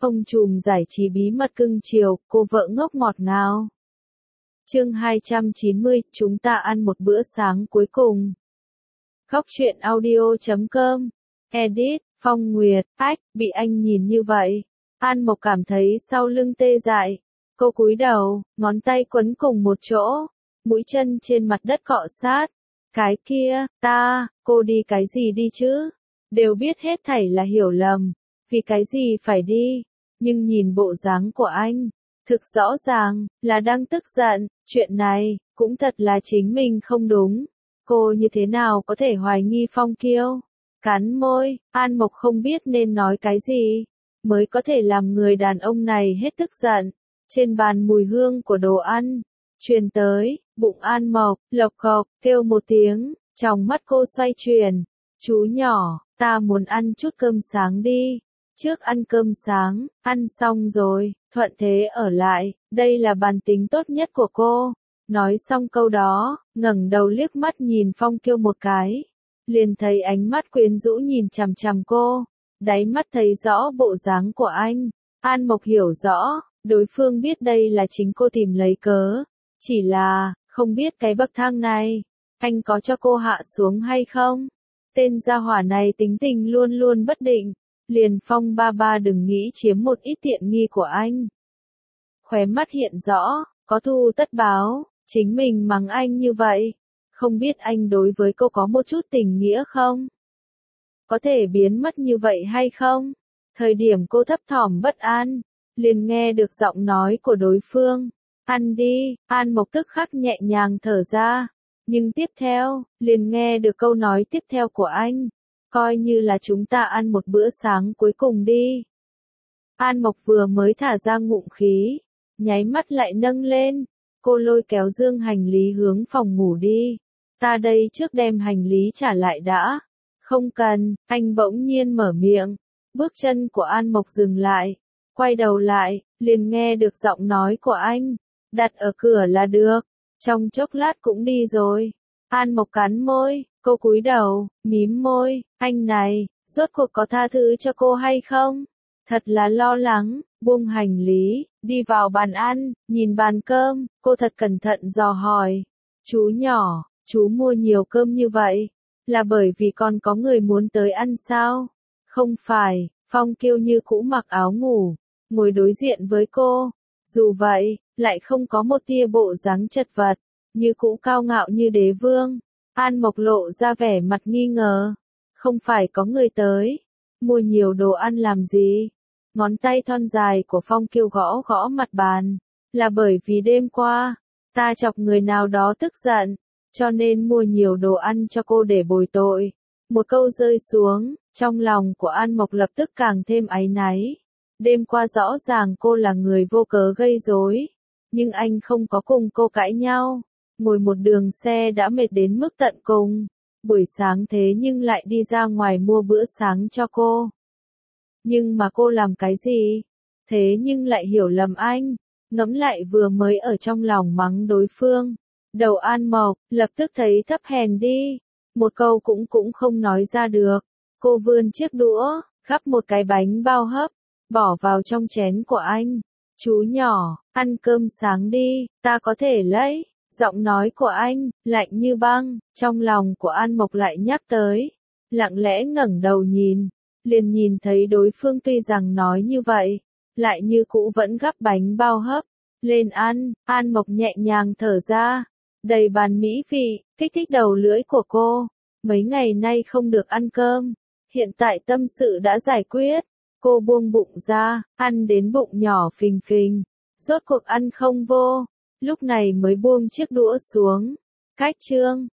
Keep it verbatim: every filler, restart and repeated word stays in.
Ông trùm giải trí bí mật cưng chiều, cô vợ ngốc ngọt ngào. Chương hai trăm chín mươi, chúng ta ăn một bữa sáng cuối cùng. Góc truyện audio chấm com. Edit, Phong Nguyệt, ách, bị anh nhìn như vậy. An Mộc cảm thấy sau lưng tê dại. Cô cúi đầu, ngón tay quấn cùng một chỗ. Mũi chân trên mặt đất cọ sát. Cái kia, ta, cô đi cái gì đi chứ? Đều biết hết thảy là hiểu lầm. Vì cái gì phải đi? Nhưng nhìn bộ dáng của anh, thực rõ ràng, là đang tức giận. Chuyện này, cũng thật là chính mình không đúng. Cô như thế nào có thể hoài nghi Phong Kiêu? Cắn môi, An Mộc không biết nên nói cái gì, mới có thể làm người đàn ông này hết tức giận. Trên bàn mùi hương của đồ ăn, truyền tới, bụng An Mộc, lộc cộc, kêu một tiếng, trong mắt cô xoay chuyển. Chú nhỏ, ta muốn ăn chút cơm sáng đi. Trước ăn cơm sáng, ăn xong rồi, thuận thế ở lại, đây là bản tính tốt nhất của cô. Nói xong câu đó, ngẩng đầu liếc mắt nhìn Phong Kiêu một cái. Liền thấy ánh mắt quyến rũ nhìn chằm chằm cô. Đáy mắt thấy rõ bộ dáng của anh. An Mộc hiểu rõ, đối phương biết đây là chính cô tìm lấy cớ. Chỉ là, không biết cái bậc thang này, anh có cho cô hạ xuống hay không? Tên gia hỏa này tính tình luôn luôn bất định. Liền Phong ba ba đừng nghĩ chiếm một ít tiện nghi của anh. Khóe mắt hiện rõ, có thù tất báo, chính mình mắng anh như vậy. Không biết anh đối với cô có một chút tình nghĩa không? Có thể biến mất như vậy hay không? Thời điểm cô thấp thỏm bất an, liền nghe được giọng nói của đối phương. Ăn đi, An Mộc tức khắc nhẹ nhàng thở ra. Nhưng tiếp theo, liền nghe được câu nói tiếp theo của anh. Coi như là chúng ta ăn một bữa sáng cuối cùng đi. An Mộc vừa mới thả ra ngụm khí, nháy mắt lại nâng lên. Cô lôi kéo dương hành lý hướng phòng ngủ đi. Ta đây trước đem hành lý trả lại đã. Không cần, anh bỗng nhiên mở miệng. Bước chân của An Mộc dừng lại. Quay đầu lại, liền nghe được giọng nói của anh. Đặt ở cửa là được. Trong chốc lát cũng đi rồi. An Mộc cắn môi, cô cúi đầu, mím môi. Anh này, rốt cuộc có tha thứ cho cô hay không? Thật là lo lắng. Buông hành lý, đi vào bàn ăn, nhìn bàn cơm, cô thật cẩn thận dò hỏi. Chú nhỏ, chú mua nhiều cơm như vậy, là bởi vì còn có người muốn tới ăn sao? Không phải, Phong Kiêu như cũ mặc áo ngủ, ngồi đối diện với cô. Dù vậy, lại không có một tia bộ dáng chật vật, như cũ cao ngạo như đế vương. An Mộc lộ ra vẻ mặt nghi ngờ. Không phải có người tới, mua nhiều đồ ăn làm gì? Ngón tay thon dài của Phong Kiêu gõ gõ mặt bàn, là bởi vì đêm qua, ta chọc người nào đó tức giận, cho nên mua nhiều đồ ăn cho cô để bồi tội. Một câu rơi xuống, trong lòng của An Mộc lập tức càng thêm áy náy. Đêm qua rõ ràng cô là người vô cớ gây rối, nhưng anh không có cùng cô cãi nhau. Ngồi một đường xe đã mệt đến mức tận cùng. Buổi sáng thế nhưng lại đi ra ngoài mua bữa sáng cho cô. Nhưng mà cô làm cái gì? Thế nhưng lại hiểu lầm anh. Ngẫm lại vừa mới ở trong lòng mắng đối phương. Đầu An Mộc, lập tức thấy thấp hèn đi. Một câu cũng cũng không nói ra được. Cô vươn chiếc đũa, gắp một cái bánh bao hấp, bỏ vào trong chén của anh. Chú nhỏ, ăn cơm sáng đi, ta có thể lấy. Giọng nói của anh, lạnh như băng, trong lòng của An Mộc lại nhắc tới. Lặng lẽ ngẩng đầu nhìn. Liền nhìn thấy đối phương tuy rằng nói như vậy, lại như cũ vẫn gắp bánh bao hấp, lên ăn. An Mộc nhẹ nhàng thở ra, đầy bàn mỹ vị, kích thích đầu lưỡi của cô. Mấy ngày nay không được ăn cơm, hiện tại tâm sự đã giải quyết, cô buông bụng ra, ăn đến bụng nhỏ phình phình, rốt cuộc ăn không vô, lúc này mới buông chiếc đũa xuống. Cách chương